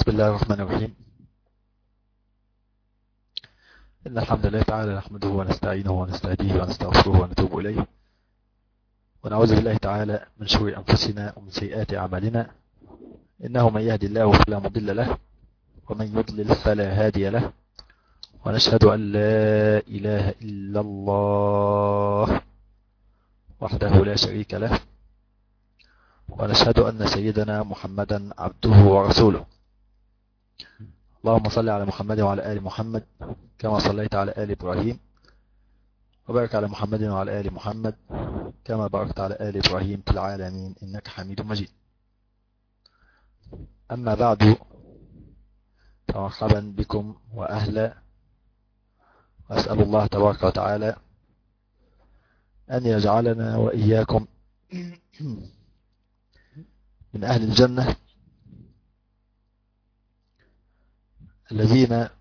بسم الله الرحمن الرحيم. إن الحمد لله تعالى نحمده ونستعينه ونستهديه ونستغفره ونتوب إليه، ونعوذ بالله تعالى من شرور أنفسنا ومن سيئات أعمالنا. إنه من يهدي الله فلا مضل له، ومن يضلل فلا هادي له، ونشهد أن لا إله إلا الله وحده لا شريك له، ونشهد أن سيدنا محمدا عبده ورسوله. اللهم صل على محمد وعلى آل محمد كما صليت على آل إبراهيم، وبارك على محمد وعلى آل محمد كما باركت على آل إبراهيم في العالمين إنك حميد مجيد. أما بعد، فمرحبا بكم وأهلا، وأسأل الله تبارك وتعالى أن يجعلنا وإياكم من أهل الجنة الذين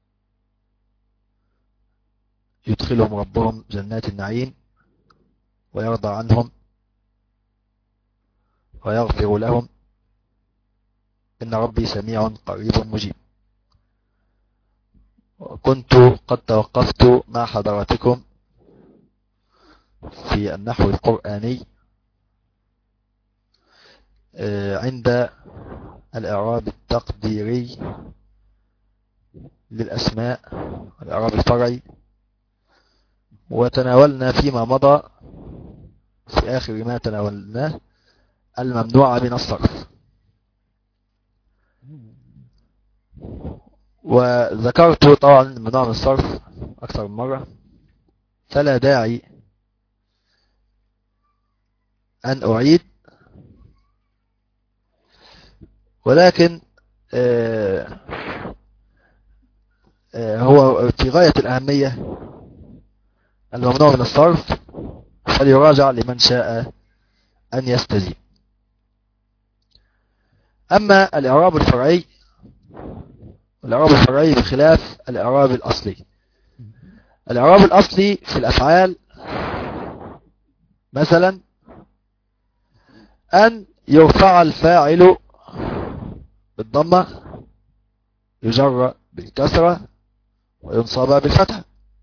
يدخلهم ربهم جنات النعيم ويرضى عنهم ويغفر لهم، إن ربي سميع قريب مجيب. وكنت قد توقفت مع حضراتكم في النحو القرآني عند الإعراب التقديري للأسماء والإعراب الفرعي، وتناولنا فيما مضى في آخر ما تناولناه الممنوع من الصرف، وذكرت طبعا الممنوع من الصرف أكثر من مرة، فلا داعي أن أعيد، ولكن هو في غاية الأهمية الممنوع من الصرف، فليراجع لمن شاء أن يستزيد. أما الإعراب الفرعي بخلاف الإعراب الأصلي. الإعراب الأصلي في الأفعال مثلا أن يرفع الفاعل بالضمة، يجر بالكسرة، وينصب بالفتحة.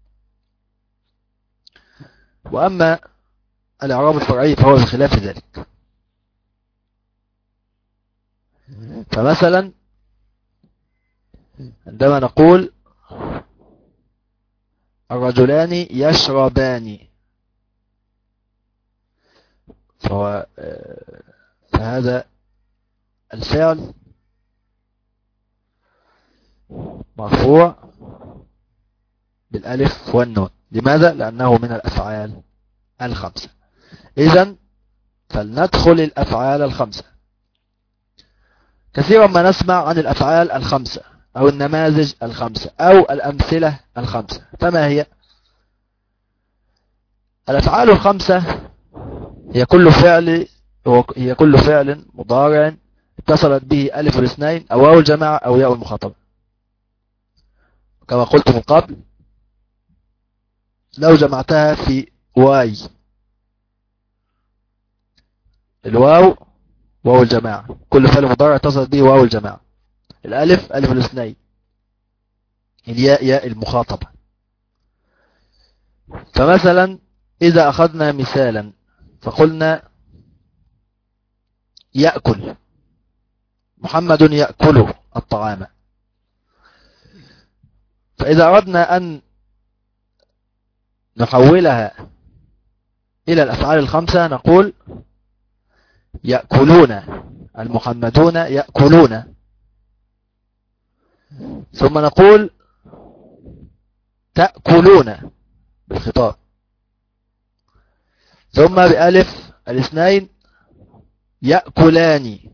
وأما الإعراب الفرعي فهو بخلاف ذلك. فمثلا عندما نقول الرجلان يشربان، فهذا الفعل مرفوع بالألف والنون. لماذا؟ لأنه من الأفعال الخمسة. إذن فلندخل الأفعال الخمسة. كثيرا ما نسمع عن الأفعال الخمسة أو النماذج الخمسة أو الأمثلة الخمسة. فما هي؟ الأفعال الخمسة هي كل فعل مضارع اتصلت به ألف الاثنين أو واو الجماعة أو ياء المخاطبة. كما قلت من قبل، لو جمعتها في واي، الواو واو الجماعة، كل فعل مضارع اتصلت به واو الجماعة، الألف ألف الاثنين، الياء ياء المخاطبة. فمثلا إذا أخذنا مثالا فقلنا يأكل، محمد يأكل الطعام. فإذا أردنا أن نحولها إلى الأفعال الخمسة نقول يأكلون، المحمدون يأكلون. ثم نقول تأكلون بالخطاب، ثم بألف الاثنين يأكلان،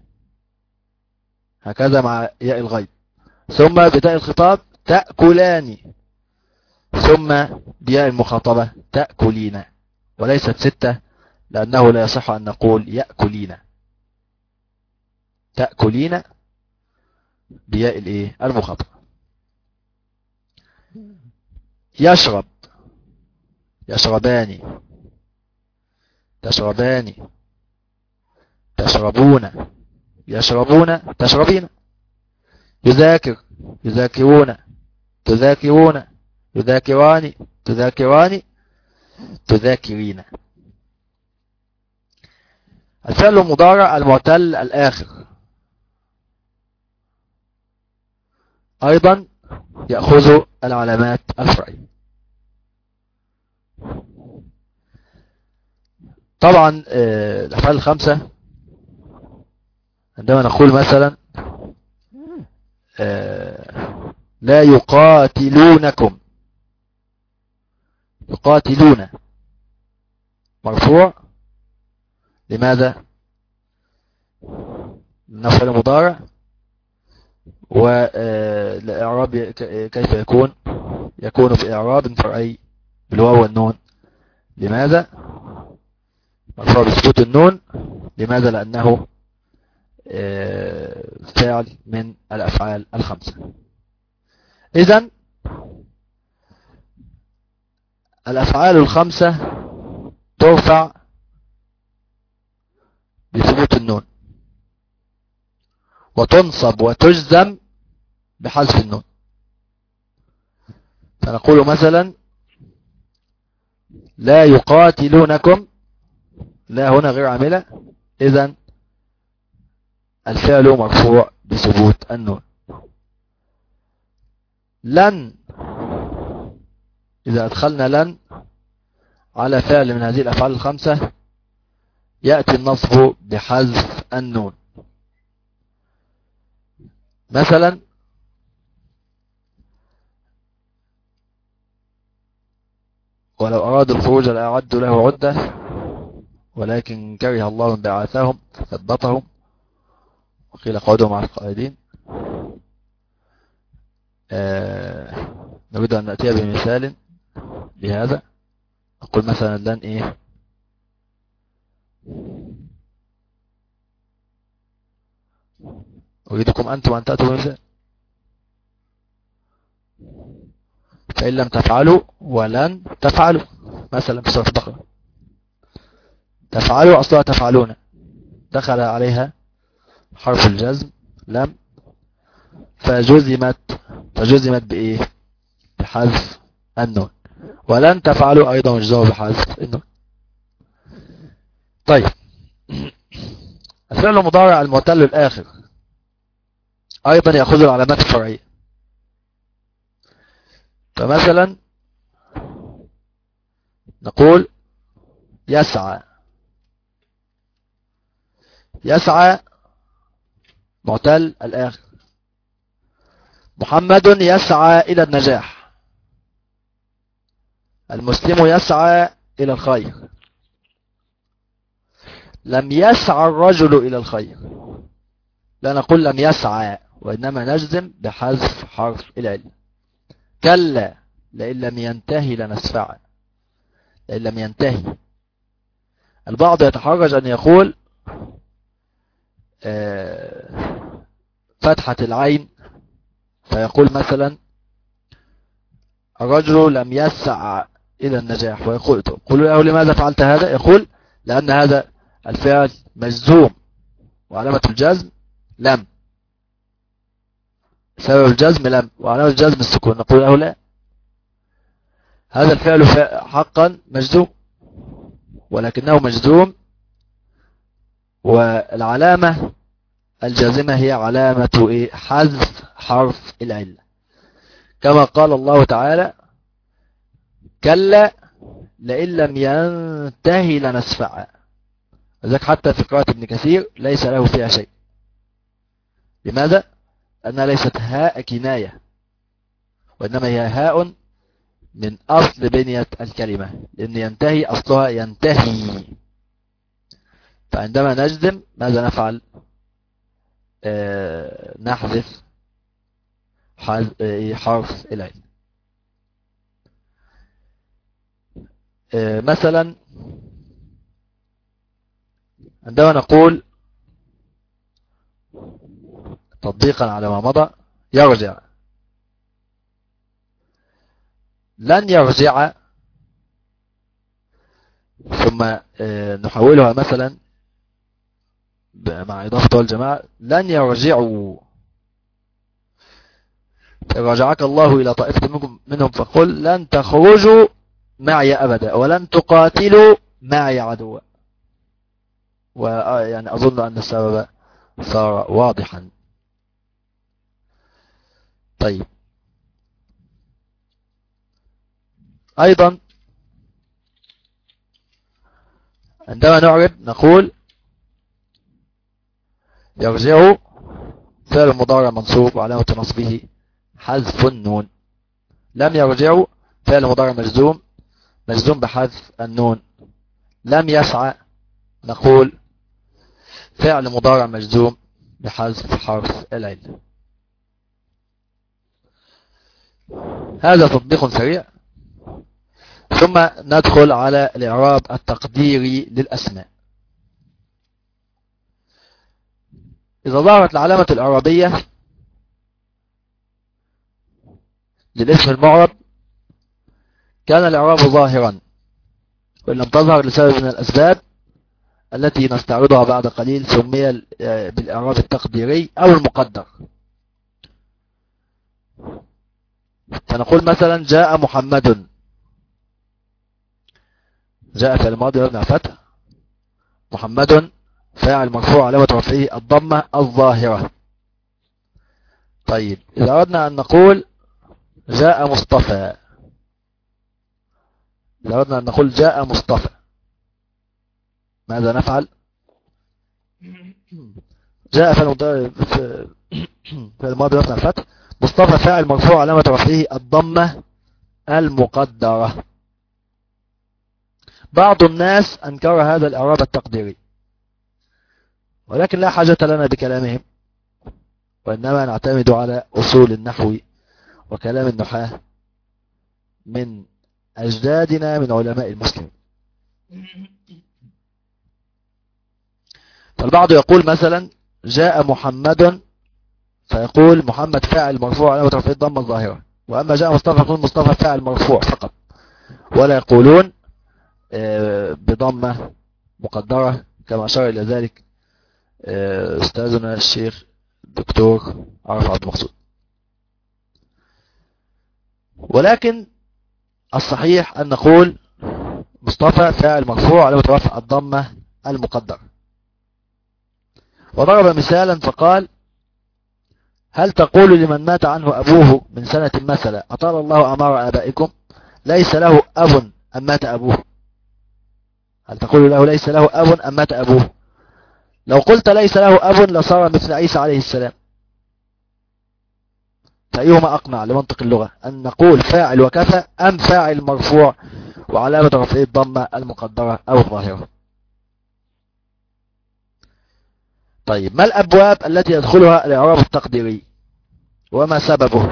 هكذا مع ياء الغيب، ثم بتاء الخطاب تأكلان، ثم بياء المخاطبة تأكلين. وليست ستة، لأنه لا يصح أن نقول يأكلين، تأكلين بياء المخاطبة. يشرب، يشربان، تشربان، تشربون، يشربون، تشربين. يذاكر، يذاكرون، تذاكرون، يذاكران، تذاكران، تذاكرين. الفعل المضارع المعتل الآخر أيضا يأخذ العلامات الفرعية. طبعا الأفعال الخمسة عندما نقول مثلا لا يقاتلونكم، يقاتلون مرفوع، لماذا؟ لأنه فعل مضارع، والإعراب كيف يكون؟ يكون في إعراب فرعي بالواو والنون. لماذا؟ مرفوع بسكوت النون. لماذا؟ لأنه فعل من الأفعال الخمسة. إذن الأفعال الخمسة ترفع بثبوت النون، وتنصب وتجزم بحذف النون. فنقول مثلا لا يقاتلونكم، لا هنا غير عاملة، إذن الفعل مرفوع بثبوت النون. لن، إذا أدخلنا لن على فعل من هذه الأفعال الخمسة يأتي النصب بحذف النون. مثلا ولو أرادوا الخروج لأعدوا له عدة ولكن كره الله انبعاثهم فثبطهم وقيل قعدوا مع القائدين. نريد أن نأتي بمثال لهذا. نقول مثلا لن إيه، أريدكم أنتم أن تأتوا بمثال، فإن لم تفعلوا ولن تفعلوا. مثلا في سورة البقرة تفعلوا أصلها تفعلون، دخل عليها حرف الجزم لم، فجزمت بإيه؟ بحذف النون. ولن تفعلوا أيضا مجزوم بحذف النون. طيب الفعل المضارع المعتل الآخر أيضا يأخذ العلامات الفرعية. فمثلا نقول يسعى، يسعى معتل الآخر. محمد يسعى إلى النجاح، المسلم يسعى إلى الخير. لم يسعى الرجل إلى الخير، لا نقول لم يسعى، وإنما نجزم بحذف حرف العلة. كلا لئن لم ينتهي لنسفعا، لئن لم ينتهي. البعض يتحرج أن يقول فتحة العين، فيقول مثلا الرجل لم يسعى إلى النجاح، ويقول له لماذا فعلت هذا؟ يقول لأن هذا الفعل مجزوم وعلامة الجزم لم، سبب الجزم لم وعلامة الجزم السكون. نقول له لا، هذا الفعل حقا مجزوم، ولكنه مجزوم والعلامة الجازمة هي علامة حذف حرف العلة، كما قال الله تعالى كلا لئن لم ينتهي لنسفعا. وذلك حتى في قراءة ابن كثير ليس له فيها شيء. لماذا؟ أنها ليست هاء كناية، وإنما هي هاء من أصل بنية الكلمة، لأن ينتهي أصلها ينتهي. فعندما نجزم ماذا نفعل؟ نحذف حرف العين. مثلا عندما نقول تطبيقا على ما مضى يرجع، لن يرجع، ثم نحولها مثلا مع إضافة والجماعة لن يرجعوا، إن رجعك الله إلى طائفة منهم فقل لن تخرجوا معي أبدا ولن تقاتلوا معي عدوا. ويعني أظن أن السبب صار واضحا. طيب، أيضا عندما نعرب نقول يرجع فعل مضارع منصوب وعلامة نصبه حذف النون. لم يرجع فعل مضارع مجزوم بحذف النون. لم يسعى نقول فعل مضارع مجزوم بحذف حرف العلة. هذا تطبيق سريع، ثم ندخل على الإعراب التقديري للأسماء. إذا ظهرت العلامة الإعرابية للاسم المعرب كان الإعراب ظاهرا، وإن لم تظهر لسبب من الأسباب التي نستعرضها بعد قليل سمي بالإعراب التقديري أو المقدر. فنقول مثلا جاء محمد، جاء في الماضي مبني على الفتح، محمد فاعل مرفوع علامة رفعه الضمة الظاهرة. طيب، إذا أردنا أن نقول جاء مصطفى، إذا أردنا أن نقول جاء مصطفى ماذا نفعل؟ جاء في الماضي مبني على الفتح، مصطفى فاعل مرفوع علامة رفعه الضمة المقدرة. بعض الناس أنكر هذا الإعراب التقديري، ولكن لا حاجة لنا بكلامهم، وإنما نعتمد على أصول النحو وكلام النحاة من أجدادنا من علماء المسلمين. فالبعض يقول مثلا جاء محمد، فيقول محمد فاعل مرفوع علامة رفعه الضمة الظاهرة، وأما جاء مصطفى يقول مصطفى فاعل مرفوع فقط، ولا يقولون بضمة مقدرة كما أشار إلى ذلك أستاذنا الشيخ الدكتور عرف عبد المقصود. ولكن الصحيح أن نقول مصطفى فاعل مرفوع علامة رفع الضمة المقدرة. وضرب مثالا فقال هل تقول لمن مات عنه أبوه من سنة مثلا أطال الله أعمار آبائكم ليس له أب أم مات أبوه؟ هل تقول له ليس له أب أم مات أبوه؟ لو قلت ليس له أب لصار مثل عيسى عليه السلام. فأيهما أقنع لمنطق اللغة، أن نقول فاعل وكفى أم فاعل مرفوع وعلامة رفعه الضمة المقدرة أو الظاهرة؟ طيب، ما الأبواب التي يدخلها الإعراب التقديري وما سببه؟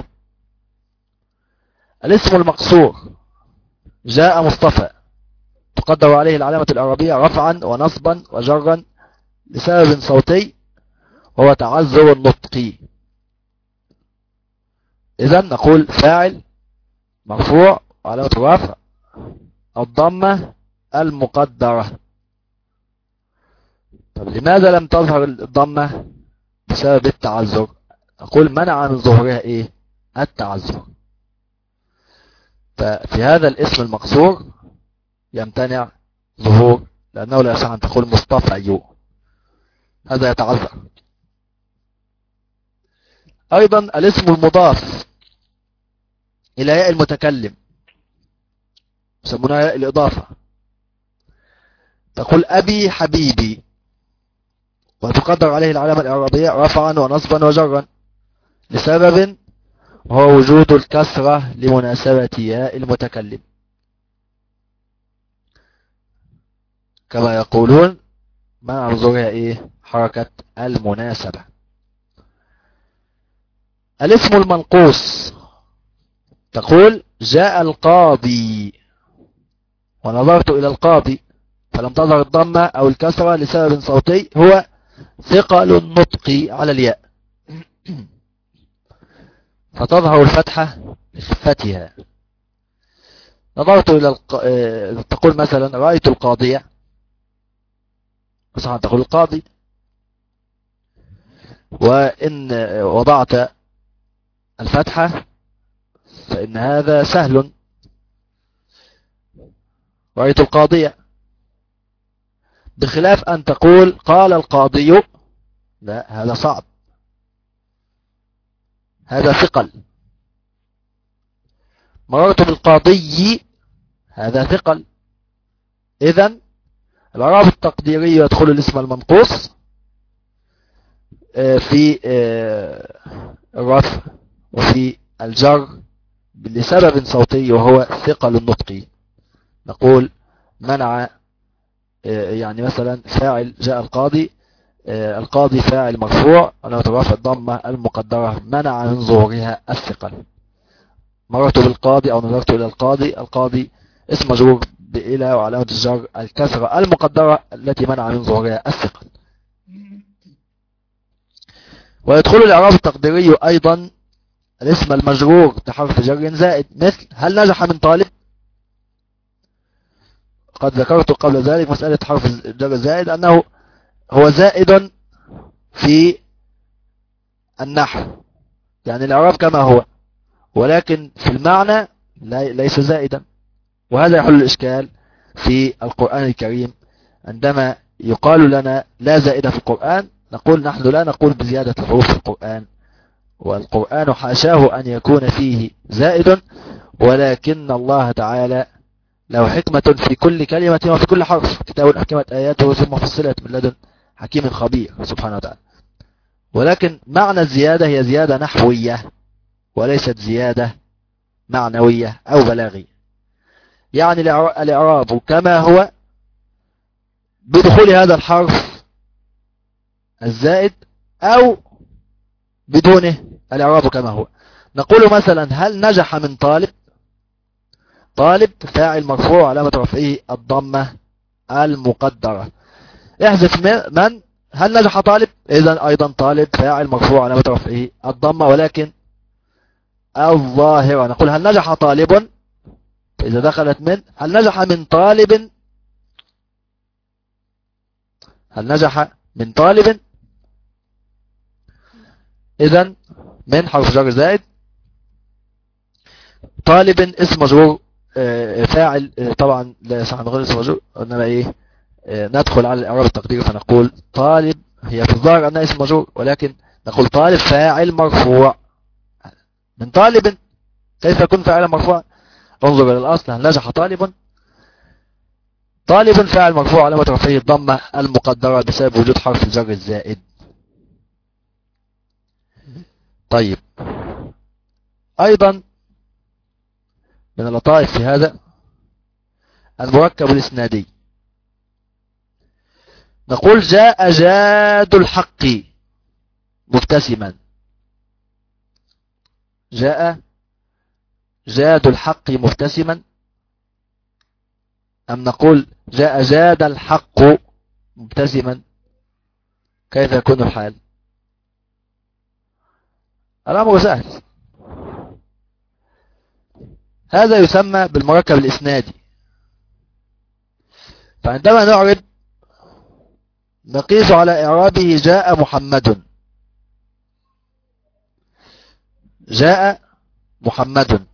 الاسم المقصور جاء مصطفى تقدر عليه العلامة الإعرابية رفعا ونصبا وجرا لسبب صوتي وهو تعذر النطق. إذن نقول فاعل مرفوع وعلامة الرفع الضمة المقدرة. طب لماذا لم تظهر الضمة؟ بسبب التعذر. نقول منع من ظهورها ايه؟ التعذر. ففي هذا الاسم المقصور يمتنع ظهور، لأنه لا يصح أن تقول مصطفى أيوب، هذا يتعذر. أيضا الاسم المضاف إلى ياء المتكلم يسمونها ياء الإضافة، تقول أبي حبيبي وتقدر عليه العلامة الإعرابية رفعا ونصبا وجرا لسبب هو وجود الكسرة لمناسبة ياء المتكلم، كما يقولون منع ظهورها ايه؟ حركة المناسبة. الاسم المنقوص تقول جاء القاضي ونظرت إلى القاضي فلم تظهر الضمة أو الكسرة لسبب صوتي هو ثقل النطق على الياء فتظهر الفتحة لخفتها. نظرت إلى تقول مثلا رأيت القاضية، صح تقول القاضي، وإن وضعت الفتحة فإن هذا سهل. رأيت القاضية، بخلاف أن تقول قال القاضي، لا هذا صعب، هذا ثقل. مررت بالقاضي، هذا ثقل. إذن الإعراب التقديري يدخل الاسم المنقوص في الرفع وفي الجر لسبب صوتي وهو ثقل النطق. نقول منع، يعني مثلا فاعل جاء القاضي، القاضي فاعل مرفوع علامة الرفع الضمة المقدرة منع من ظهورها الثقل. مررت بالقاضي أو نظرت إلى القاضي، القاضي اسم مجرور بإلى وعلامة الجر الكسرة المقدرة التي منع من ظهورها الثقل. ويدخل الإعراب التقديري أيضا الاسم المجرور بحرف جر زائد، مثل هل نجح من طالب. قد ذكرت قبل ذلك مسألة حرف الجر الزائد أنه هو زائد في النحو، يعني الإعراب كما هو، ولكن في المعنى ليس زائدا. وهذا يحل الإشكال في القرآن الكريم، عندما يقال لنا لا زائد في القرآن نقول نحن لا نقول بزيادة الحروف في القرآن، والقرآن حاشاه أن يكون فيه زائد، ولكن الله تعالى له حكمة في كل كلمة وفي كل حرف، كتاب أحكمت آياته ثم فصلت من لدن حكيم خبير سبحانه وتعالى. ولكن معنى الزيادة هي زيادة نحوية وليست زيادة معنوية أو بلاغية. يعني الإعراب كما هو بدخول هذا الحرف الزائد أو بدونه، الإعراب كما هو. نقول مثلا هل نجح من طالب. طالب فاعل مرفوع علامة رفعه الضمة المقدرة. احذف من هل نجح طالب، إذن أيضا طالب فاعل مرفوع علامة رفعه الضمة ولكن الظاهرة. نقول هل نجح طالب، إذا دخلت من هل نجح من طالب، هل نجح من طالب، إذن من حرف جر زائد. طالب اسم مجرور فاعل طبعا لا يصح من غير اسم مجرور، انما ايه ندخل على الاعراب التقديري فنقول طالب، هي في الظاهر انها اسم مجرور ولكن نقول طالب فاعل مرفوع من طالب. كيف يكون فاعل مرفوع؟ انظر الى الاصل، هل نجح طالب. طالب فاعل مرفوع علامة رفعه الضمة المقدرة بسبب وجود حرف الجر الزائد. طيب ايضا من اللطائف في هذا المركب الاسنادي. نقول جاء جاد الحق مبتسما. جاء جاد الحق مبتسما، أم نقول جاء جاد الحق مبتسما؟ كيف يكون الحال؟ الأمر سهل، هذا يسمى بالمركب الإسنادي. فعندما نعرب نقيس على إعرابه جاء محمد. جاء محمد،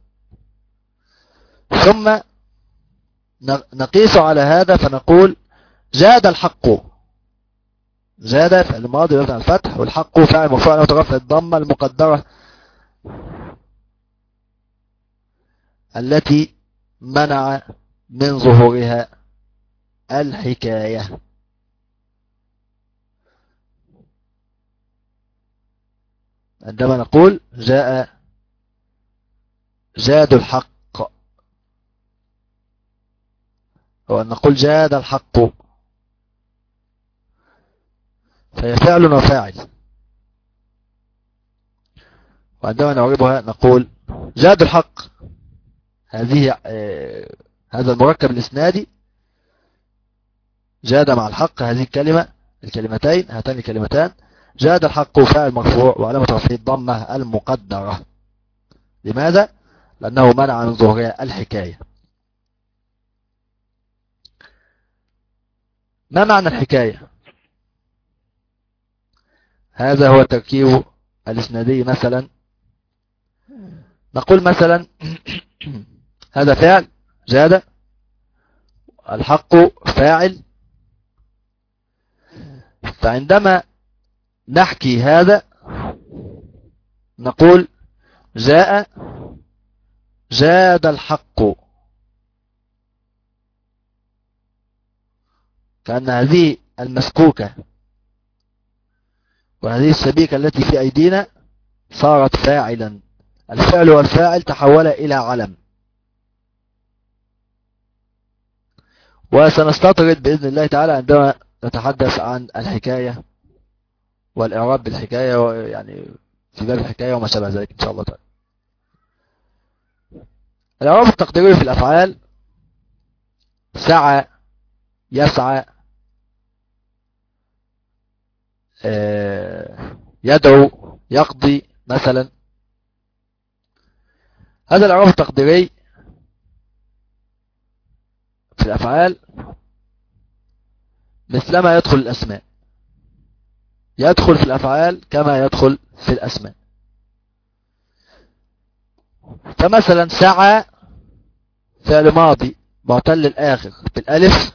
ثم نقيس على هذا فنقول جاد الحق. جاد فعل ماضي مبني على الفتح، والحق فاعل مرفوع علامة رفعه الضمة المقدرة التي منع من ظهورها الحكاية. عندما نقول جاء جاد الحق وأن نقول جاد الحق فهي فعل وفاعل، وعندما نعربها نقول جاد الحق. هذا المركب الإسنادي جاد مع الحق، هذه الكلمة الكلمتين هاتان الكلمتان جاد الحق فاعل مرفوع وعلامة رفعه الضمة المقدرة. لماذا؟ لأنه منع من ظهورها الحكاية. ما معنى الحكاية؟ هذا هو التركيب الإسنادي. مثلا نقول مثلا هذا فعل جاد، الحق فاعل. فعندما نحكي هذا نقول جاء جاد الحق، كأن هذه المسكوكة وهذه السبيكة التي في أيدينا صارت فاعلا، الفعل والفاعل تحول إلى علم. وسنستطرد بإذن الله تعالى عندما نتحدث عن الحكاية والإعراب بالحكاية، يعني في باب الحكاية وما شابه ذلك إن شاء الله تعالى. الإعراب التقديري في الأفعال: سعى، يسعى، يدعو، يقضي مثلا. هذا الإعراب التقديري في الأفعال مثلما يدخل الأسماء، يدخل في الأفعال كما يدخل في الأسماء. فمثلا سعى فعل ماضي معتل الآخر بالألف،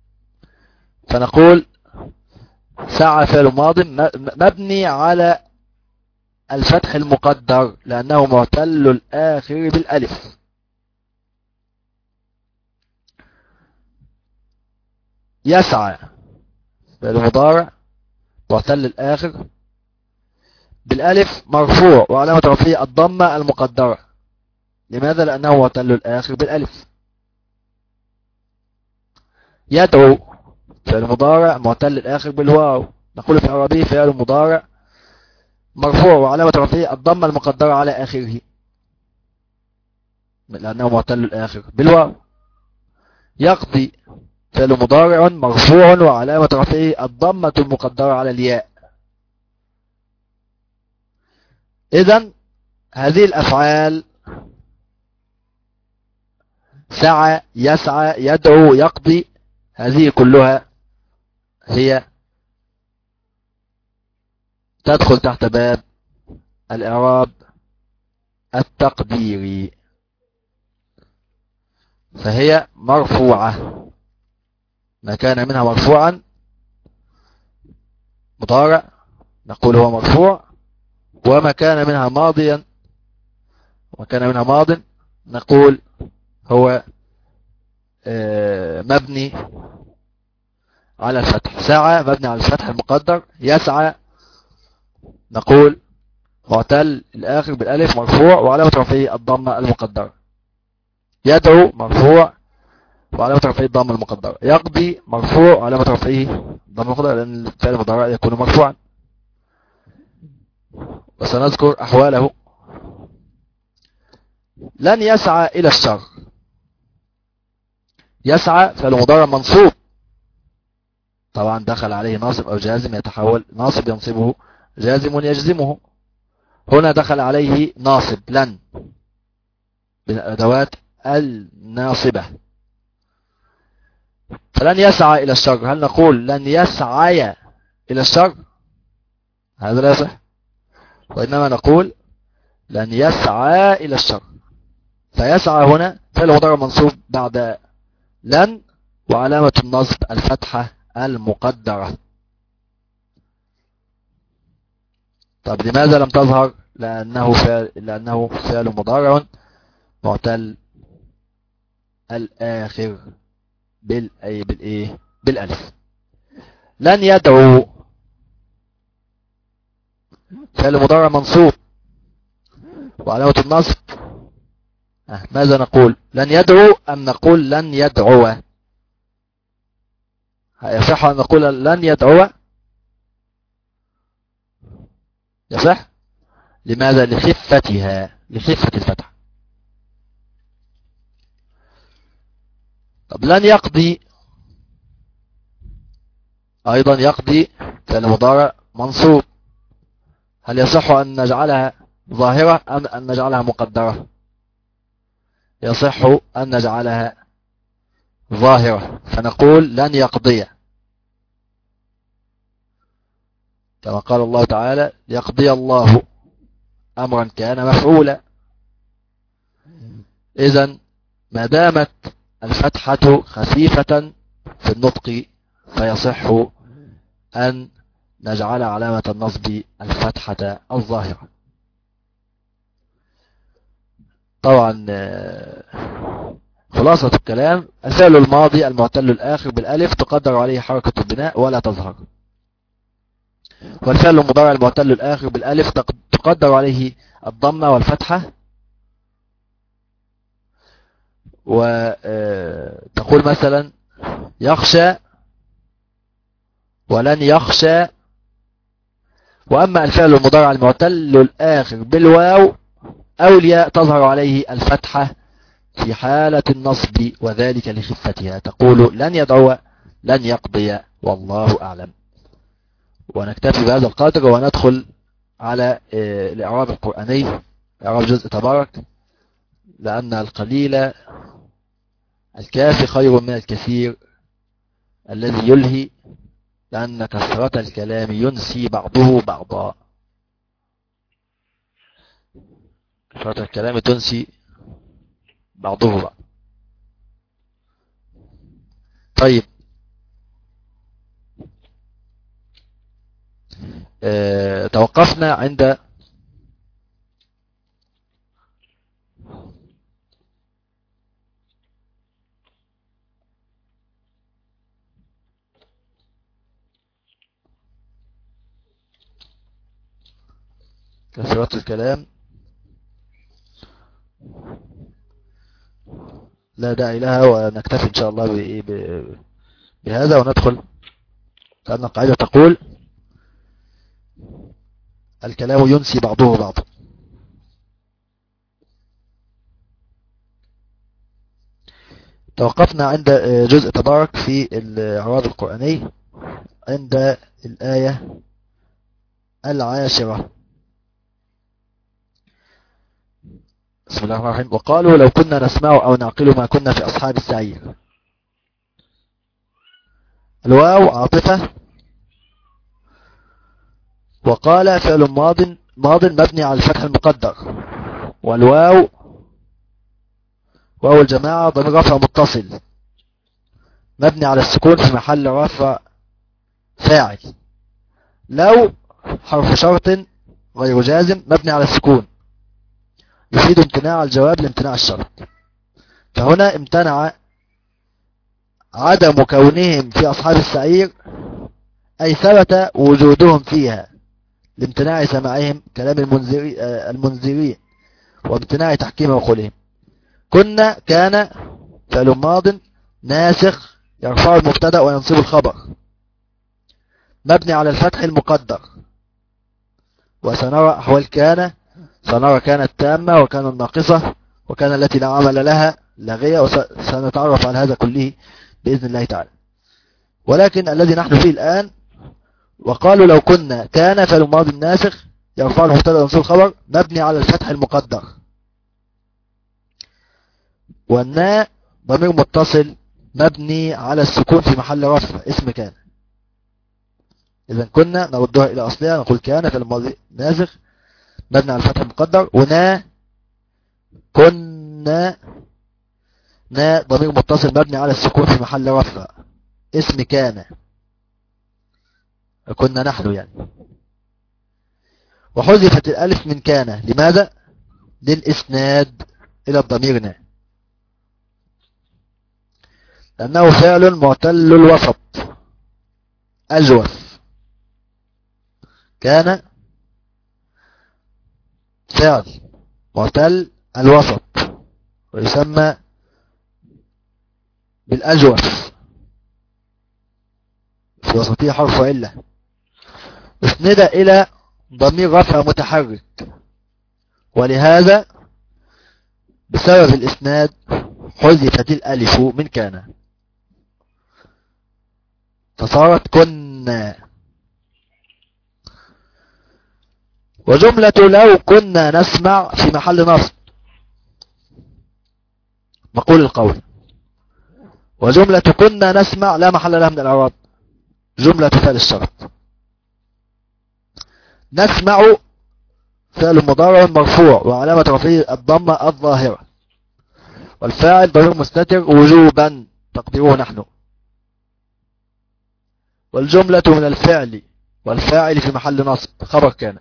فنقول سعى فعل ماضي مبني على الفتح المقدر لأنه معتل الآخر بالألف. يسعى فعل مضارع معتل الآخر بالألف مرفوع وعلامة رفعه الضمة المقدرة. لماذا؟ لأنه معتل الآخر بالألف. يدعو فعل مضارع معتل الآخر بالواو، نقول في العربية فعل مضارع مرفوع وعلامة رفعه الضمة المقدرة على آخره لأنه معتل الآخر بالواو. يقضي فعل مضارع مرفوع وعلامة رفعه الضمة المقدرة على الياء. إذن هذه الأفعال سعى، يسعى، يدعو، يقضي، هذه كلها هي تدخل تحت باب الإعراب التقديري، فهي مرفوعة. ما كان منها مرفوعا مضارع نقول هو مرفوع، وما كان منها ماضيا ماض نقول هو مبني على الفتح. سعى مبني على الفتح المقدر، يسعى نقول معتل الآخر بالألف مرفوع وعلامة رفعه الضمة المقدرة. يدعو مرفوع وعلامة رفعه الضمة المقدرة. يقضي مرفوع وعلامة رفعه الضمة المقدرة لأن الفعل المضارع يكون مرفوعا، وسنذكر أحواله. لن يسعى إلى الشر، يسعى فعل مضارع منصوب طبعا دخل عليه ناصب أو جازم يتحول ناصب ينصبه، جازم يجزمه. هنا دخل عليه ناصب لن من الأدوات الناصبة، فلن يسعى إلى الشر. هل نقول لن يسعى إلى الشر؟ هذا لا يصح، وإنما نقول لن يسعى إلى الشر. فيسعى هنا فعل مضارع منصوب بعد لن وعلامة النصب الفتحة المقدرة. طب لماذا لم تظهر؟ لأنه فعل مضارع معتل الآخر بالألف. لن يدعو فعل مضارع منصوب وعلامة النصب ماذا نقول؟ لن يدعو أم نقول لن يدعو؟ يصح أن نقول لن يدعو؟ يصح. لماذا؟ لخفة الفتح. طب لن يقضي أيضا يقضي فعل مضارع منصوب، هل يصح أن نجعلها ظاهرة أم أن نجعلها مقدرة؟ يصح أن نجعلها ظاهرة، فنقول لن يقضي كما قال الله تعالى يقضي الله أمرا كان مفعولا. إذن ما دامت الفتحة خفيفة في النطق فيصح أن نجعل علامة النصب الفتحة الظاهرة. طبعا خلاصة الكلام: الفعل الماضي المعتل الآخر بالألف تقدر عليه حركة البناء ولا تظهر، والفعل المضارع المعتل الآخر بالألف تقدر عليه الضمة والفتحة. وتقول مثلا يخشى ولن يخشى. وأما الفعل المضارع المعتل الآخر بالواو أو الياء تظهر عليه الفتحة في حالة النصب، وذلك لخفتها. تقول لن يدعو، لن يقضي، والله أعلم. ونكتفي بهذا القدر وندخل على الإعراب القرآني، إعراب جزء تبارك، لأن القليل الكافي خير من الكثير الذي يلهي، لأن كثرة الكلام ينسي بعضه بعضا. كثرة الكلام تنسي بعضه بعض. طيب، توقفنا عند كثرة الكلام لا داعي لها، ونكتفي إن شاء الله بهذا وندخل، لأن القاعدة تقول الكلام ينسي بعضه بعضا. توقفنا عند جزء تبارك في الإعراب القرآني عند الآية 10. بسم الله الرحمن الرحيم: وقالوا لو كنا نسمع أو نعقل ما كنا في أصحاب السعير. الواو عاطفة، وقال فعل ماض مبني على الفتح المقدر، والواو واو الجماعة ضمير رفع متصل مبني على السكون في محل رفع فاعل. لو حرف شرط غير جازم مبني على السكون يفيد امتناع الجواب لامتناع الشرط، فهنا امتنع عدم كونهم في أصحاب السعير، أي ثبت وجودهم فيها لامتناع سماعهم كلام المنذرين وامتناع تحكيم عقولهم. كان فعل ماض ناسخ يرفع المبتدا وينصب الخبر مبني على الفتح المقدر. وسنرى أحوال كان، سنرى كانت تامة وكان الناقصة وكان التي لا عمل لها لاغية، وسنتعرف على هذا كله بإذن الله تعالى. ولكن الذي نحن فيه الآن: وقالوا لو كنا، كان فعل ماض ناسخ يرفع المبتدا وينصب الخبر مبني على الفتح المقدر، والناء ضمير متصل مبني على السكون في محل رفع اسم كان. إذا كنا نردها إلى أصلها، نقول كان فعل ماض ناسخ مبني على الفتح المقدر، كنا نا ضمير متصل مبني على السكون في محل رفع اسم كان، كنا نحن يعني. وحذفت الألف من كان، لماذا؟ للإسناد إلى الضمير نا، لأنه فعل معتل الوسط أجوف. كان فعل معتل الوسط ويسمى بالأجوف، في وسطه حرف علة، اسند إلى ضمير رفع متحرك، ولهذا بسبب الإسناد حذفت الألف من كان فصارت كنا. وجملة لو كنا نسمع في محل نصب مقول القول، وجملة كنا نسمع لا محل لها من الإعراب، جملة فعل الشرط. نسمع فعل مضارع مرفوع وعلامة رفعه الضمة الظاهرة، والفاعل ضمير مستتر وجوبا تقديره نحن. والجملة من الفعل والفاعل في محل نصب خبر كان.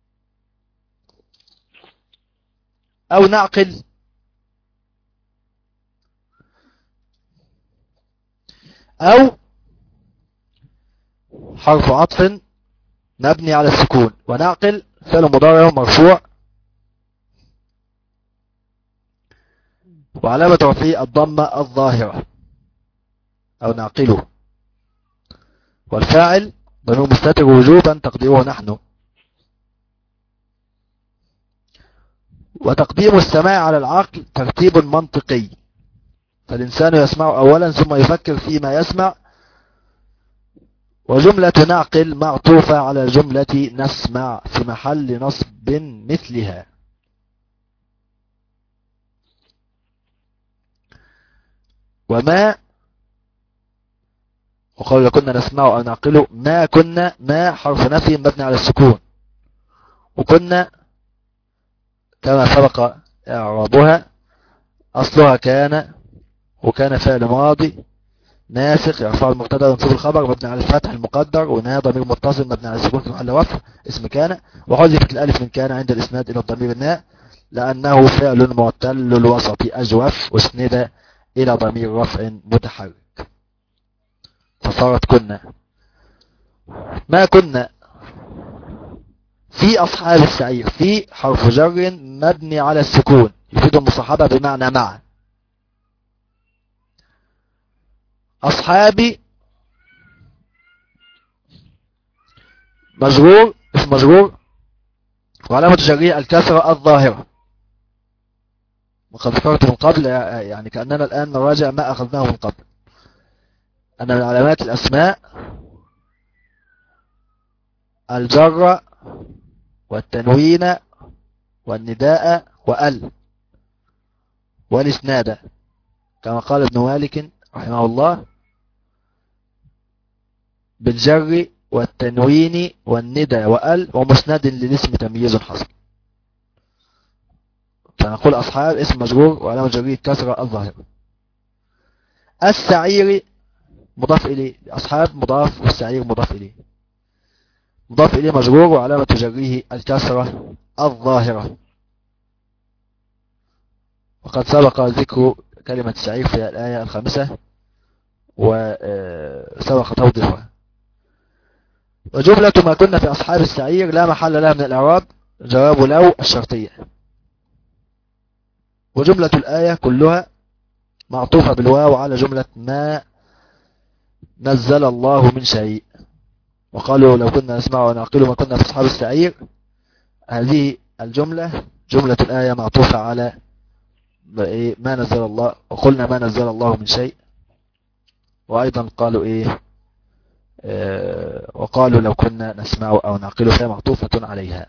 أو نعقل أو حرف عطف مبني على السكون. ونعقل فعل مضارع مرفوع وعلامة رفعه الضمة الظاهرة. أو نعقله. والفاعل ضمير مستتر وجوبا تقديره نحن. وتقديم السماع على العقل ترتيب منطقي، فالإنسان يسمع أولا ثم يفكر فيما يسمع. وجملة نعقل معطوفة على جملة نسمع في محل نصب مثلها. وما وقالوا كنا نسمع أو نعقله ما كنا، ما حرف نفي مبني على السكون. وكنا كما سبق إعرابها أصلها كان، وكان فعل ماضي ناسخ يرفع المبتدا وينصب الخبر مبني على الفتح المقدر، وإنها ضمير متصل مبني على السكون في محل رفع اسم كان. وحذفت الألف من كان عند الإسناد إلى الضمير الناء لأنه فعل معتل الوسط أجوف أسند إلى ضمير رفع متحرك فصارت كنا. ما كنا في أصحاب السعير، في حرف جر مبني على السكون يفيد المصاحبة بمعنى مع. أصحابي مجرور اسم مجرور وعلامة جره الكسرة الظاهرة. وقد ذكرت من قبل يعني كأننا الآن نراجع ما أخذناه من قبل أن من علامات الأسماء الجر والتنوين والنداء وال والإسناد، كما قال ابن مالك رحمه الله بالجر والتنوين والندى وال ومسند للاسم تمييز حصل. فنقول أصحاب اسم مجرور وعلامة جره كسرة الظاهرة. السعير مضاف إليه، أصحاب مضاف والسعير مضاف إليه. مضاف إليه مجرور وعلامة جره الكسرة الظاهرة. وقد سبق ذكر كلمة السعير في الآية الخامسة وسبق توضيحها. وجملة ما كنا في أصحاب السعير لا محل لها من الإعراب جواب لو الشرطية. وجملة الآية كلها معطوفة بالواو على جملة ما نزل الله من شيء. وقالوا لو كنا نسمع ونعقل ما كنا في أصحاب السعير، هذه الجملة جملة الآية معطوفة على ما نزل الله، وقلنا ما نزل الله من شيء. وأيضا قالوا وقالوا لو كنا نسمع أو نعقل فهي معطوفة عليها.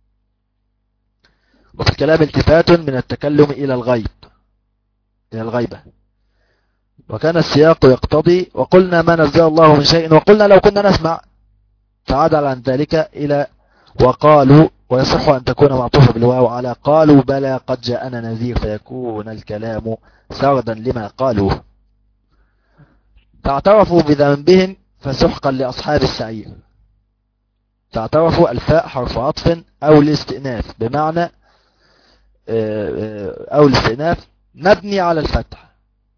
وفي الكلام التفات من التكلم إلى الغيب، إلى الغيبة. وكان السياق يقتضي وقلنا ما نزل الله من شيء وقلنا لو كنا نسمع، فعدل عن ذلك إلى وقالوا، ويصح أن تكون معطوفة بالواو على قالوا بلى قد جاءنا نذير فيكون الكلام سردا لما قالوا. فاعترفوا بذنبهم فسحقا لأصحاب السعير. فاعترفوا الفاء حرف عطف أو الاستئناف بمعنى أو الاستئناف مبني على الفتح.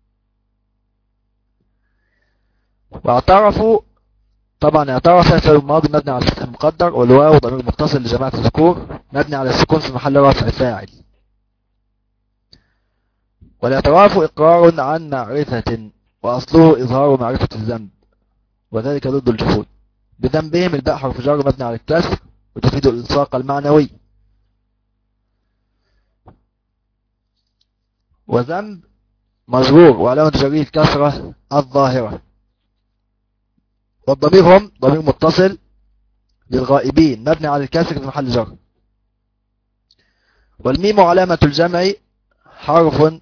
واعترفوا طبعا اعترف في الماضي مبني على الفتح المقدر، والواو ضمير متصل لجماعة الذكور مبني على السكون في محل رفع فاعل. والاعتراف إقرار عن معرفة وأصله إظهار معرفة الذنب وذلك ضد الجحود. بذنبهم الباء حرف جر مبني على الكسر وتفيد الإلصاق المعنوي. وذنب مجرور وعلامة جره الكسرة الظاهرة. والضمير هم ضمير متصل للغائبين مبني على الكسر في محل جر. والميم علامة الجمع حرف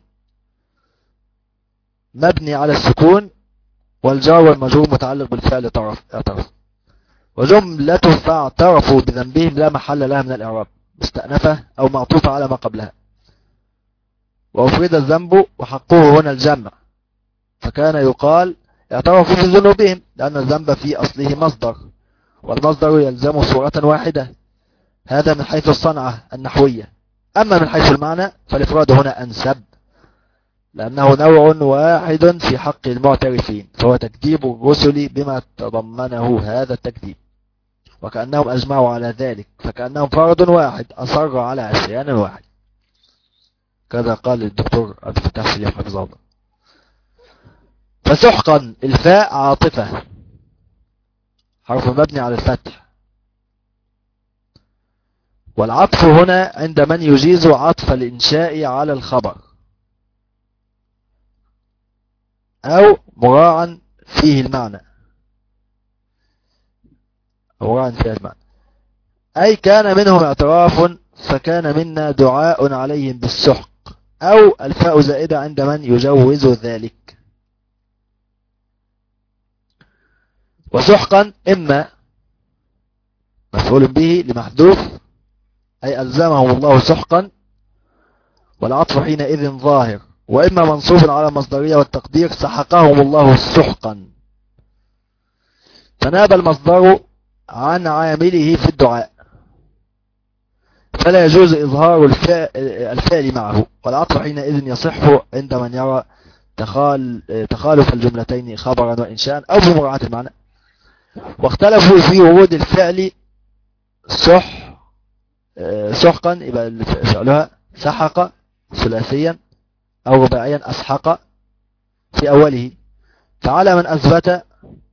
مبني على السكون والجار والمجرور متعلق بالفعل اعترف. وجملة فاعترفوا بذنبهم لا محل لها من الإعراب مستأنفة أو معطوفة على ما قبلها. وأفرد الذنب وحقه هنا الجمع، فكان يقال اعترفوا بذنوبهم، لأن الذنب في أصله مصدر، والمصدر يلزم صورة واحدة. هذا من حيث الصنعة النحوية. أما من حيث المعنى فالإفراد هنا أنسب، لأنه نوع واحد في حق المعترفين، فهو تكذيب الرسل بما تضمنه هذا التكذيب، وكأنهم أجمعوا على ذلك، فكأنهم فرد واحد أصر على عصيان واحد. كذا قال الدكتور عبد الفتاح سليم حفظه الله. فسحقا الفاء عاطفة، حرف مبني على الفتح، والعطف هنا عند من يجيز عطف الإنشاء على الخبر أو مراعا فيه المعنى، أي كان منهم اعتراف فكان منا دعاء عليهم بالسحق، أو الفاء زائدة عند من يجوز ذلك. وسحقا إما مفعول به لمحذوف، أي ألزمهم الله سحقا، والعطف حينئذ ظاهر، وإما منصوب على المصدرية والتقدير سحقهم الله سحقا، فناب المصدر عن عامله في الدعاء، فلا يجوز إظهار الفعل معه، والعطف حينئذ يصح عند من يرى تخالف الجملتين خبرا وإنشاء أو بمراعاة المعنى. واختلفوا في ورود الفعل سحقا، يبقى فعلها سحق ثلاثيا أو رباعيا أسحق في أوله، فعلى من أثبت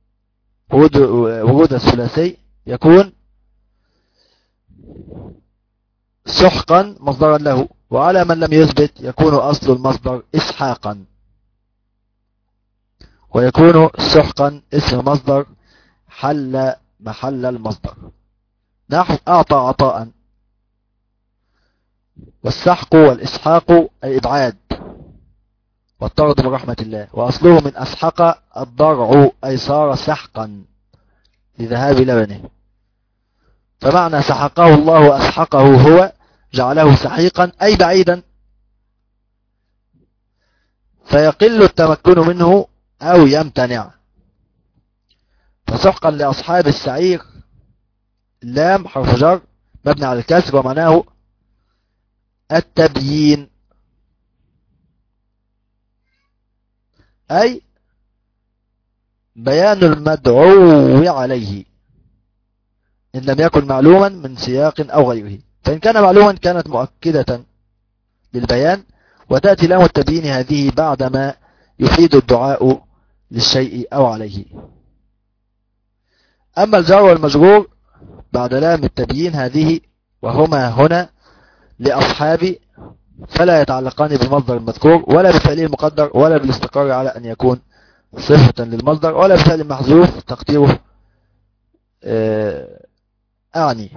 ورود الثلاثي يكون سحقا مصدرا له، وعلى من لم يثبت يكون أصل المصدر إسحاقا، ويكون سحقا اسم مصدر حل محل المصدر، نحو أعطى عطاء. والسحق والإسحاق أي إبعاد والطرد من رحمة الله، وأصله من أسحق الضرع أي صار سحقا لذهاب لبنه، فمعنى سحقه الله وأسحقه هو جعله سحيقا أي بعيدا، فيقل التمكن منه أو يمتنع. فسحقا لأصحاب السعير، اللام حرف جر مبني على الكسر ومعناه التبيين، أي بيان المدعو عليه إن لم يكن معلوما من سياق أو غيره، فإن كان معلوما كانت مؤكدة للبيان، وتأتي لام التبيين هذه بعدما يفيد الدعاء للشيء أو عليه. أما الجار والمجرور بعد لام التبيين هذه وهما هنا لأصحاب، فلا يتعلقان بالمصدر المذكور ولا بفعله المقدر ولا بالاستقرار على أن يكون صفة للمصدر ولا بفعل محذوف تقديره أعني،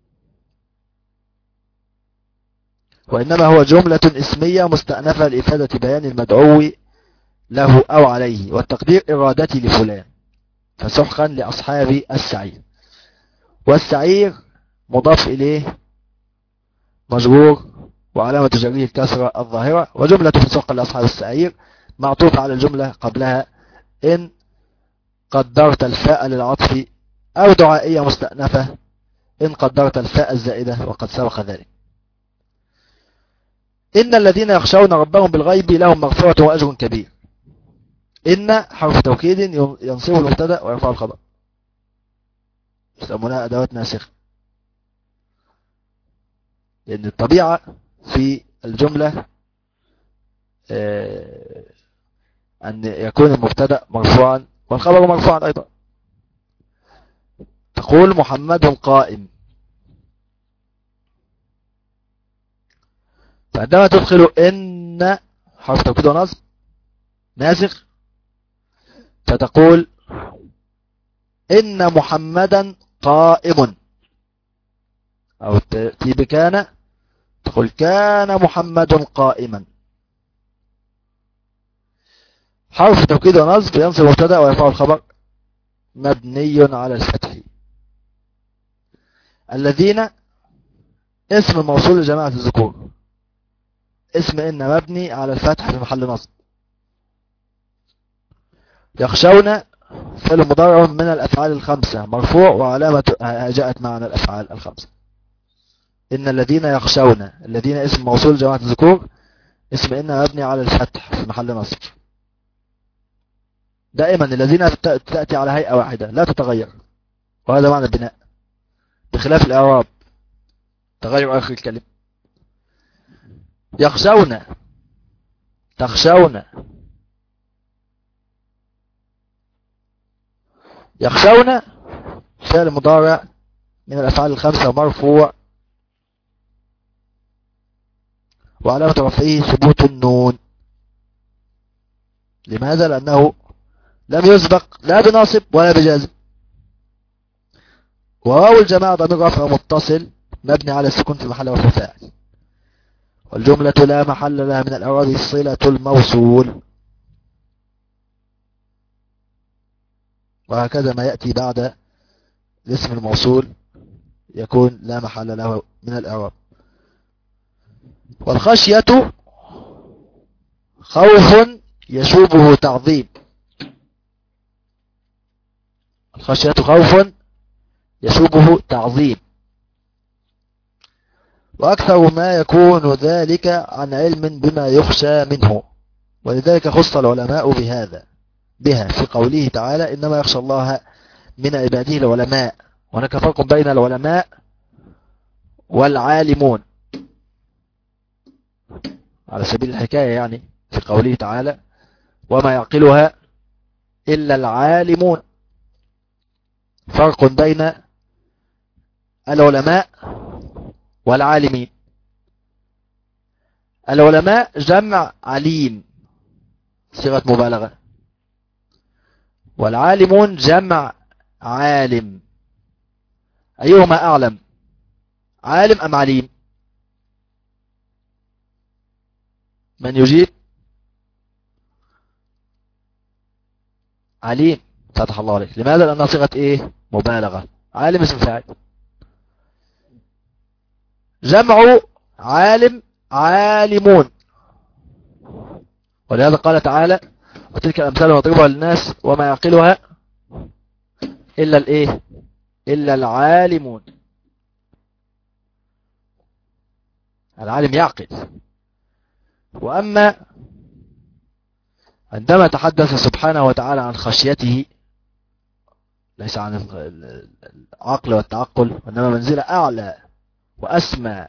وإنما هو جملة اسمية مستأنفة لإفادة بيان المدعو له أو عليه، والتقدير إرادتي لفلان. فسحقا لأصحاب السعير، والسعير مضاف إليه مجرور وعلامة جره الكسرة الظاهرة، وجملة فسحقا لأصحاب السعير معطوفة على الجملة قبلها إن قدرت الفاء للعطف، أو دعائية مستأنفة إن قدرت الفاء الزائدة وقد سبق ذلك. إن الذين يخشون ربهم بالغيب لهم مغفرة وأجر كبير. إن حرف توكيد ينصب المبتدا ويرفع الخبر، يسمونها أدوات ناسخة، لأن الطبيعة في الجملة أن يكون المبتدا مرفوعا والخبر مرفوعا أيضا. تقول محمد قائم، فعندما تدخل إن حرف توكيد ونصب ناسخ فتقول إن محمدا قائم، أو تأتي بكان تقول كان محمد قائما. حرف توكيد ونصب ينصب المبتدا ويرفع الخبر مبني على الفتح. الذين اسم الموصول لجماعة الذكور، اسم إن مبني على الفتح في محل نصب. يخشون فعل مضارع من الأفعال الخمسة مرفوع وعلامة جاءت معنا الأفعال الخمسة. إن الذين يخشون، الذين اسم موصول جماعة الذكور، اسم إن مبني على الفتح في محل نصب. دائما الذين تأتي على هيئة واحدة لا تتغير، وهذا معنى البناء، بخلاف الإعراب تغير آخر الكلمة. يخشون، تخشون. يخشون فعل مضارع من الأفعال الخمسة مرفوع وعلامة رفعه ثبوت النون. لماذا؟ لأنه لم يسبق لا بناصب ولا بجازم. وواو الجماعة ضمير رفع متصل مبني على السكون في محل رفع فاعل. والجملة لا محل لها من الإعراب صلة الموصول. وهكذا ما يأتي بعد الاسم الموصول يكون لا محل له من الإعراب. والخشية خوف يشوبه تعظيم. الخشية خوف يشوبه تعظيم، وأكثر ما يكون ذلك عن علم بما يخشى منه، ولذلك خص العلماء بها في قوله تعالى إنما يخشى الله من عباده العلماء. وهناك فرق بين العلماء والعالمون على سبيل الحكاية، يعني في قوله تعالى وما يعقلها إلا العالمون. فرق بين العلماء والعالمين. العلماء جمع عليم صيغة مبالغة، والعالمون جمع عالم. أيهما أعلم، عالم أم عليم؟ من يجيب؟ عليم. فتح الله عليك. لماذا؟ لأنها صيغة إيه؟ مبالغة. عالم اسم فاعل. جمع عالم عالمون. ولهذا قال تعالى وتلك الأمثال نضربها للناس وما يعقلها إلا الإيه؟ إلا العالمون. العالم يعقل. وأما عندما تحدث سبحانه وتعالى عن خشيته، ليس عن العقل والتعقل، وإنما منزلة أعلى وأسمى،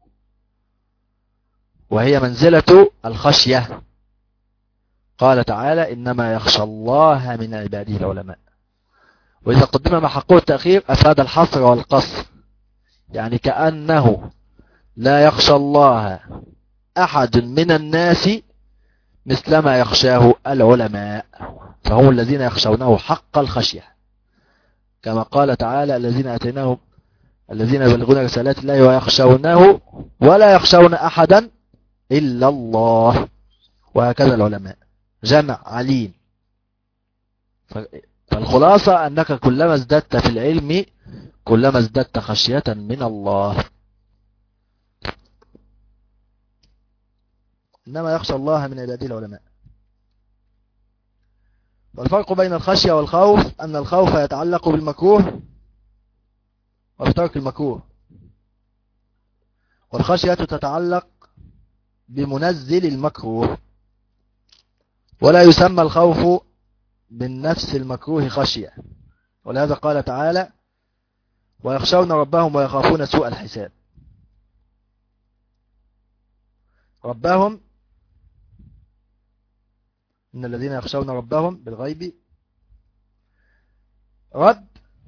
وهي منزلة الخشية. قال تعالى إنما يخشى الله من عباده العلماء. وإذا قدم ما حقه التأخير أفاد الحصر والقصر، يعني كأنه لا يخشى الله أحد من الناس مثلما يخشاه العلماء، فهم الذين يخشونه حق الخشية، كما قال تعالى الذين يبلغون رسالات الله ويخشونه ولا يخشون أحدا إلا الله. وهكذا العلماء جمع عليم. فالخلاصة أنك كلما ازددت في العلم كلما ازددت خشية من الله. إنما يخشى الله من عباده العلماء. والفرق بين الخشية والخوف أن الخوف يتعلق بالمكروه وبترك المكروه، والخشية تتعلق بمنزل المكروه. ولا يسمى الخوف من نفس المكروه خشية، ولهذا قال تعالى ويخشون ربهم ويخافون سوء الحساب. ربهم، إن الذين يخشون ربهم بالغيب، رب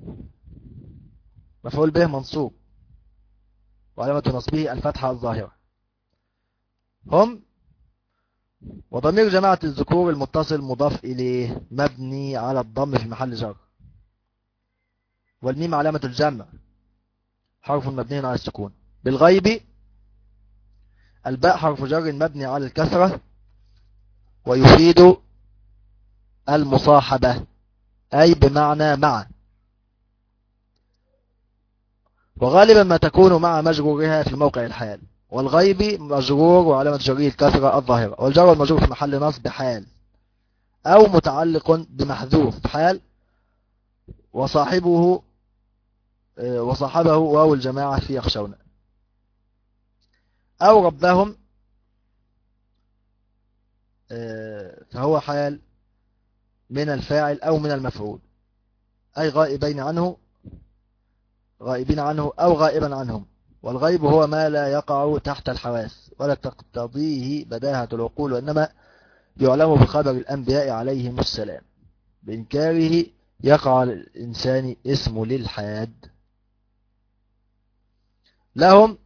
مفعول به منصوب وعلامة نصبه الفتحة الظاهرة. هم وضمير جماعة الذكور المتصل مضاف إليه مبني على الضم في محل جر. والميم علامة الجمع حرف مبني على السكون. بالغيب الباء حرف جر مبني على الكسرة ويفيد المصاحبة أي بمعنى مع، وغالبا ما تكون مع مجرورها في موقع الحال. والغيب مجرور وعلامة جره الكسرة الظاهرة. والجر والمجرور في محل نصب حال أو متعلق بمحذوف حال، وصاحبه واو الجماعة في يخشون. أو ربهم فهو حال من الفاعل أو من المفعول، أي غائبين عنه، غائبين عنه أو غائبا عنهم. والغيب هو ما لا يقع تحت الحواس ولا تقتضيه بداهة العقول، وإنما يعلم بخبر الأنبياء عليهم السلام، بإنكاره يقع الإنسان اسم للحاد. لهم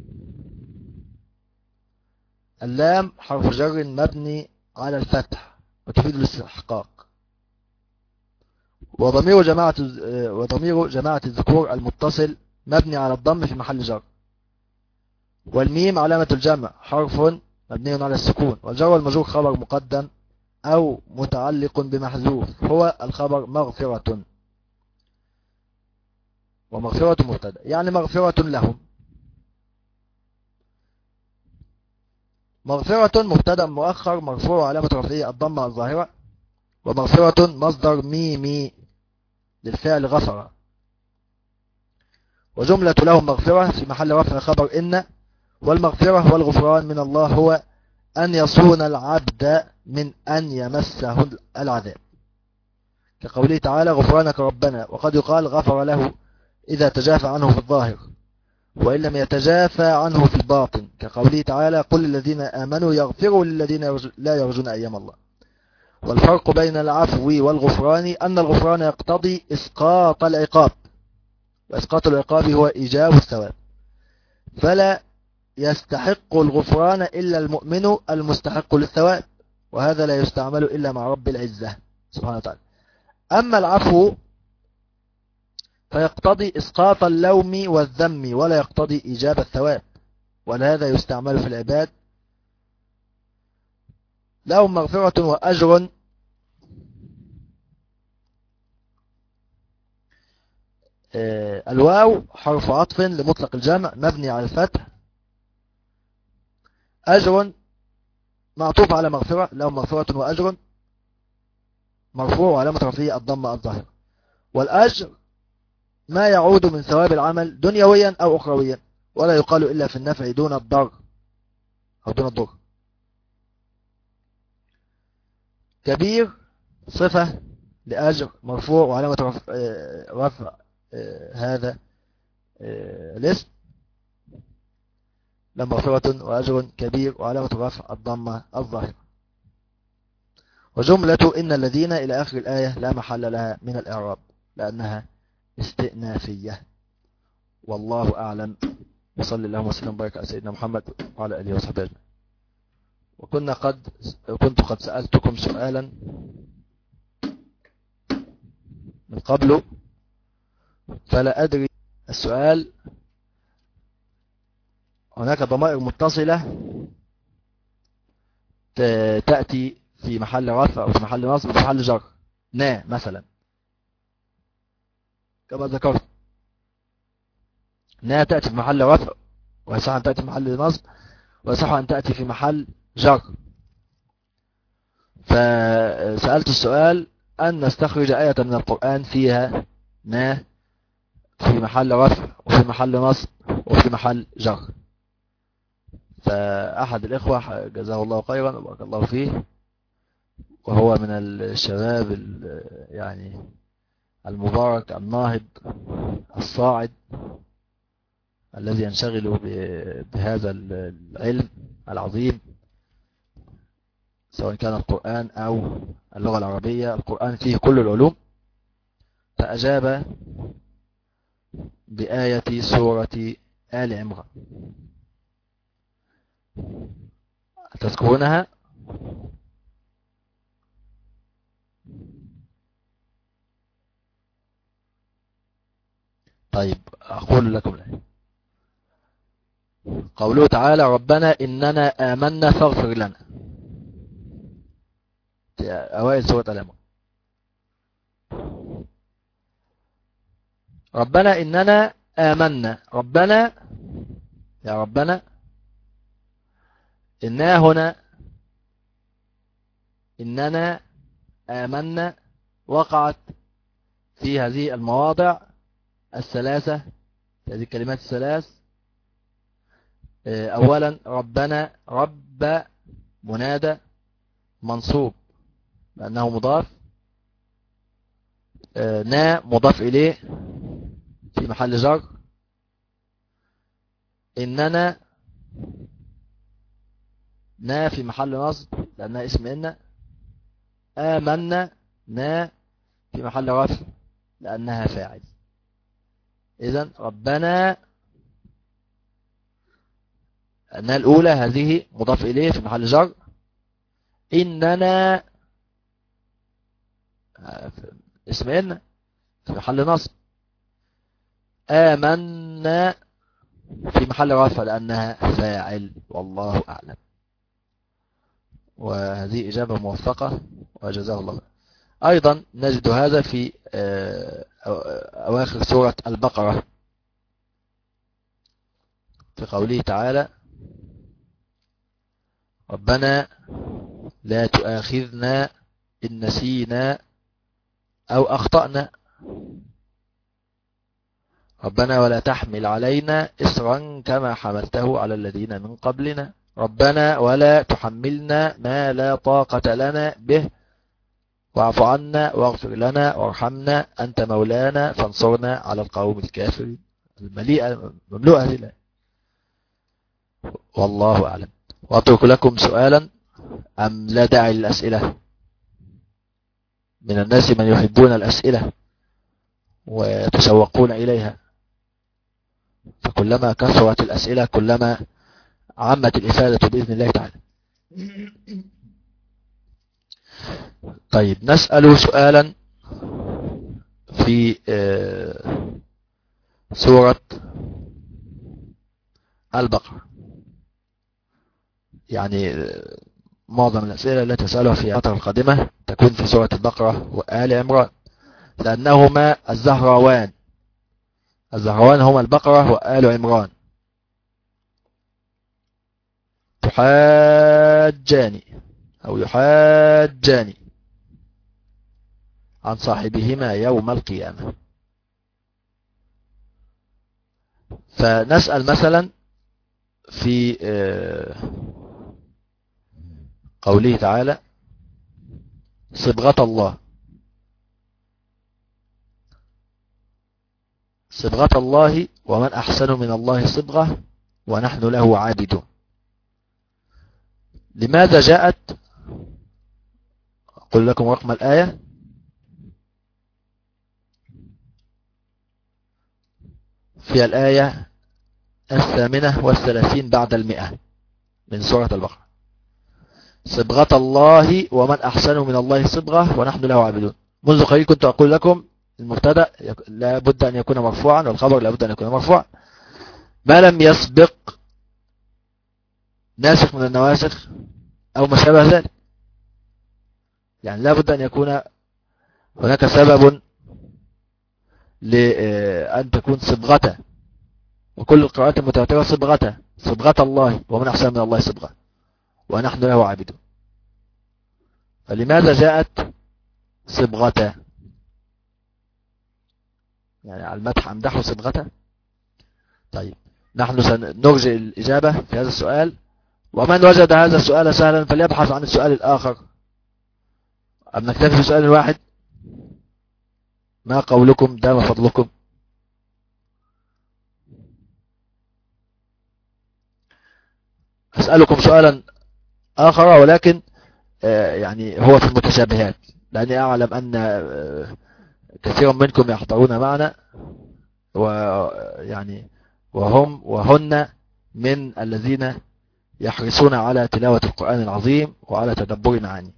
اللام حرف جر مبني على الفتح وتفيد الاستحقاق. وضمير جماعة الذكور المتصل مبني على الضم في محل جر. والميم علامة الجمع حرف مبني على السكون. والجر والمجرور خبر مقدم أو متعلق بمحذوف، هو الخبر مغفرة، ومغفرة مبتدأ يعني مغفرة لهم. مغفرة مبتدأ مؤخر مرفوع علامة رفعه الضمة الظاهرة. ومغفرة مصدر ميمي للفعل غفر. وجملة لهم مغفرة في محل رفع خبر إن. والمغفرة والغفران من الله هو أن يصون العبد من أن يمسه العذاب، كقوله تعالى غفرانك ربنا. وقد يقال غفر له إذا تجافى عنه في الظاهر، وإن لم يتجافى عنه في الباطن، كقوله تعالى قل الذين آمنوا يغفروا للذين لا يرجون أيام الله. والفرق بين العفو والغفران أن الغفران يقتضي إسقاط العقاب، وإسقاط العقاب هو إيجاب الثواب، فلا يستحق الغفران إلا المؤمن المستحق للثواب، وهذا لا يستعمل إلا مع رب العزة سبحانه وتعالى. أما العفو فيقتضي إسقاط اللوم والذم ولا يقتضي إيجاب الثواب، ولهذا يستعمل في العباد. لهم مغفرة وأجر الواو حرف عطف لمطلق الجمع مبني على الفتح. أجر معطوف على مغفرة. لهم مغفرة وأجر مرفوع وعلامة رفعه الضمة الظاهرة. والأجر ما يعود من ثواب العمل دنيويا أو أخرويا، ولا يقال إلا في النفع دون الضر أو دون الضر. كبير صفة لأجر مرفوع وعلامة رفع هذا الاسم لمغفرة وأجر كبير وعلامة رفع الضمة الظاهرة. وجملة إن الذين إلى آخر الآية لا محل لها من الإعراب لأنها استئنافية. والله أعلم. وصلى الله وسلم وبارك على سيدنا محمد وعلى آله وصحبه أجمعين. كنت قد سألتكم سؤالا من قبل فلا أدري السؤال. هناك ضمائر متصلة تأتي في محل رفع أو في محل نصب أو في محل جر. مثلا كما ذكرت تأتي في محل رفع، ويصح أن تأتي في محل نصب، ويصح أن تأتي في محل جر. فسألت السؤال أن نستخرج آية من القرآن فيها في محل رفع وفي محل نصب وفي محل جر. فأحد الإخوة جزاه الله خيرا وبارك الله فيه، وهو من الشباب يعني المبارك الناهض الصاعد الذي ينشغل بهذا العلم العظيم، سواء كان القرآن أو اللغة العربية. القرآن فيه كل العلوم. فأجاب بآية سورة آل عمران، تذكرونها؟ طيب أقول لكم الآية. قوله تعالى ربنا إننا آمنا فاغفر لنا، في أوائل سورة آل عمران. ربنا إننا آمنا، ربنا يا ربنا إنا هنا، إننا، آمنا، وقعت في هذه المواضع الثلاثة، في هذه الكلمات الثلاث. أولا ربنا، رب منادى منصوب لأنه مضاف، نا مضاف إليه في محل جر، إننا نا في محل نصب لأنها اسم إن، آمنا نا في محل رفع لأنها فاعل. إذن ربنا نا الأولى هذه مضاف إليه في محل جر، إننا اسم إن في محل نصب، آمنا في محل رفع لأنها فاعل. والله أعلم. وهذه إجابة موفقة وجزاه الله. أيضا نجد هذا في أواخر سورة البقرة في قوله تعالى ربنا لا تؤاخذنا إن نسينا أو أخطأنا، ربنا ولا تحمل علينا إصرا كما حملته على الذين من قبلنا، ربنا ولا تحملنا ما لا طاقة لنا به واعف عنا واغفر لنا وارحمنا أنت مولانا فانصرنا على القوم الكافرين. المليئة مملوءة هذه. والله أعلم. وأترك لكم سؤالا أم لا داعي للأسئلة؟ من الناس من يحبون الأسئلة ويتشوقون إليها، فكلما كثرت الأسئلة كلما عمت الإفادة بإذن الله تعالى. طيب نسأل سؤالا في سورة البقرة، يعني معظم الأسئلة التي تسألها في الفترة القادمة تكون في سورة البقرة وآل عمران، لأنهما الزهراوان هما البقرة وآل عمران. تحاجاني أو يحاجاني عن صاحبهما يوم القيامة. فنسأل مثلا في قوله تعالى صبغة الله، صبغة الله ومن أحسن من الله صبغة ونحن له عابدون. لماذا جاءت؟ أقول لكم رقم الآية. في الآية 38 بعد 100 من سورة البقرة، صبغة الله ومن أحسن من الله صبغة ونحن له عابدون. منذ قليل كنت أقول لكم المبتدأ لا بد أن يكون مرفوعا والخبر لا بد أن يكون مرفوعا ما لم يسبق ناسخ من النواسخ أو ما شابه ذلك. يعني لا بد أن يكون هناك سبب لأن تكون صبغته، وكل القراءات المتواترة صبغته، صبغة الله ومن أحسن من الله صبغة ونحن له عابدون. فلماذا جاءت صبغته؟ يعني على المدح أمدحه صبغته. طيب نحن سنرجع الإجابة في هذا السؤال، ومن وجد هذا السؤال سهلا فليبحث عن السؤال الآخر. أم نكتفي في سؤال واحد؟ ما قولكم؟ دام فضلكم. أسألكم سؤالا آخر ولكن يعني هو في المتشابهات، لأني أعلم أن كثيرا منكم يحضرون معنا ويعني وهن من الذين يحرصون على تلاوة القرآن العظيم وعلى تدبر معانيه.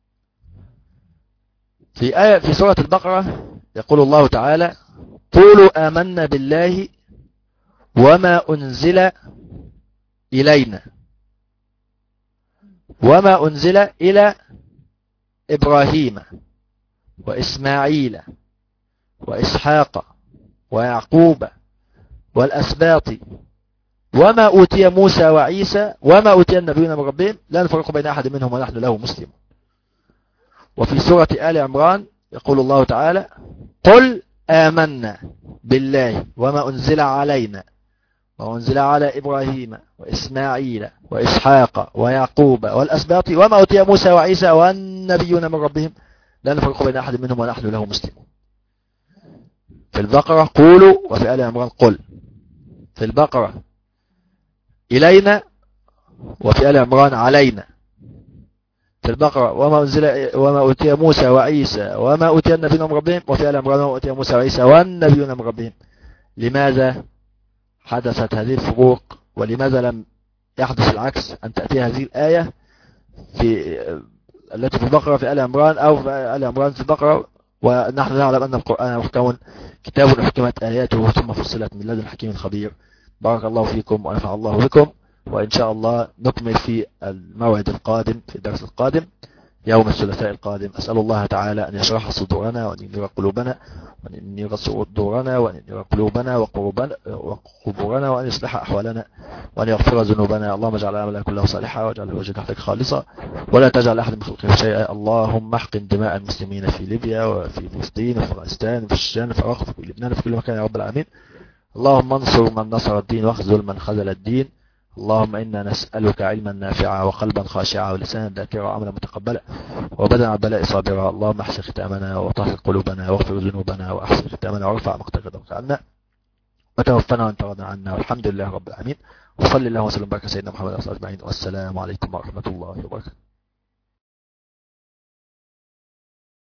في سورة البقرة يقول الله تعالى قولوا آمنا بالله وما أنزل إلينا وما أنزل إلى إبراهيم وإسماعيل وإسحاق ويعقوب والأسباط وما أوتي موسى وعيسى وما أوتي النبيون من ربهم لا نفرق بين أحد منهم ونحن له مسلمون. وفي سورة آل عمران يقول الله تعالى قل آمنا بالله وما أنزل علينا وأنزل على إبراهيم وإسماعيل وإسحاق ويعقوب والأسباط وما أوتي موسى وعيسى والنبيون من ربهم لا نفرق بين أحد منهم ونحن له مسلمون. في البقرة قولوا وفي آل عمران قل. في البقرة إلينا وفي آل عمران علينا. في البقرة وما أوتي موسى وعيسى وما أوتي النبيون من ربهم وفي آل عمران وما أوتي موسى وعيسى والنبيون من ربهم. لماذا حدثت هذه الفروق ولماذا لم يحدث العكس أن تأتي هذه الآية التي في البقرة في آل عمران أو في آل عمران في البقرة ونحن نعلم أن القرآن محكم كتاب أحكمت آياته ثم فصلت من لدن حكيم خبير. بارك الله فيكم ونفع الله بكم، وإن شاء الله نكمل في الموعد القادم في الدرس القادم يوم الثلاثاء القادم. أسأل الله تعالى أن يشرح صدورنا وأن ينير قلوبنا وأن ينير صدورنا وأن ينير قلوبنا وقبورنا وأن يصلح أحوالنا وأن يغفر ذنوبنا. اللهم اجعل أعمالنا كلها صالحة واجعل وجهك تحتك خالصة ولا تجعل أحد من خلقه شيئا. اللهم احقن دماء المسلمين في ليبيا وفي فلسطين وفي أفغانستان وفي الشام وفي العراق وفي لبنان وفي كل مكان يا رب العالمين. اللهم انصر من نصر الدين واخذل من خذل الدين. اللهم إنا نسألك علما نافعا وقلبا خاشعا ولسانا ذاكرا وعملا متقبلا وبدنا على البلاء صابرا. اللهم احسن ختامنا وطهر قلوبنا واغفر ذنوبنا واحسن ختامنا وارفع مقتدرك عنا وتوفنا وانت راض عنا والحمد لله رب العالمين. وصلي الله وسلم وبارك على سيدنا محمد وعلى اله وصحبه اجمعين والسلام عليكم ورحمة الله وبركاته.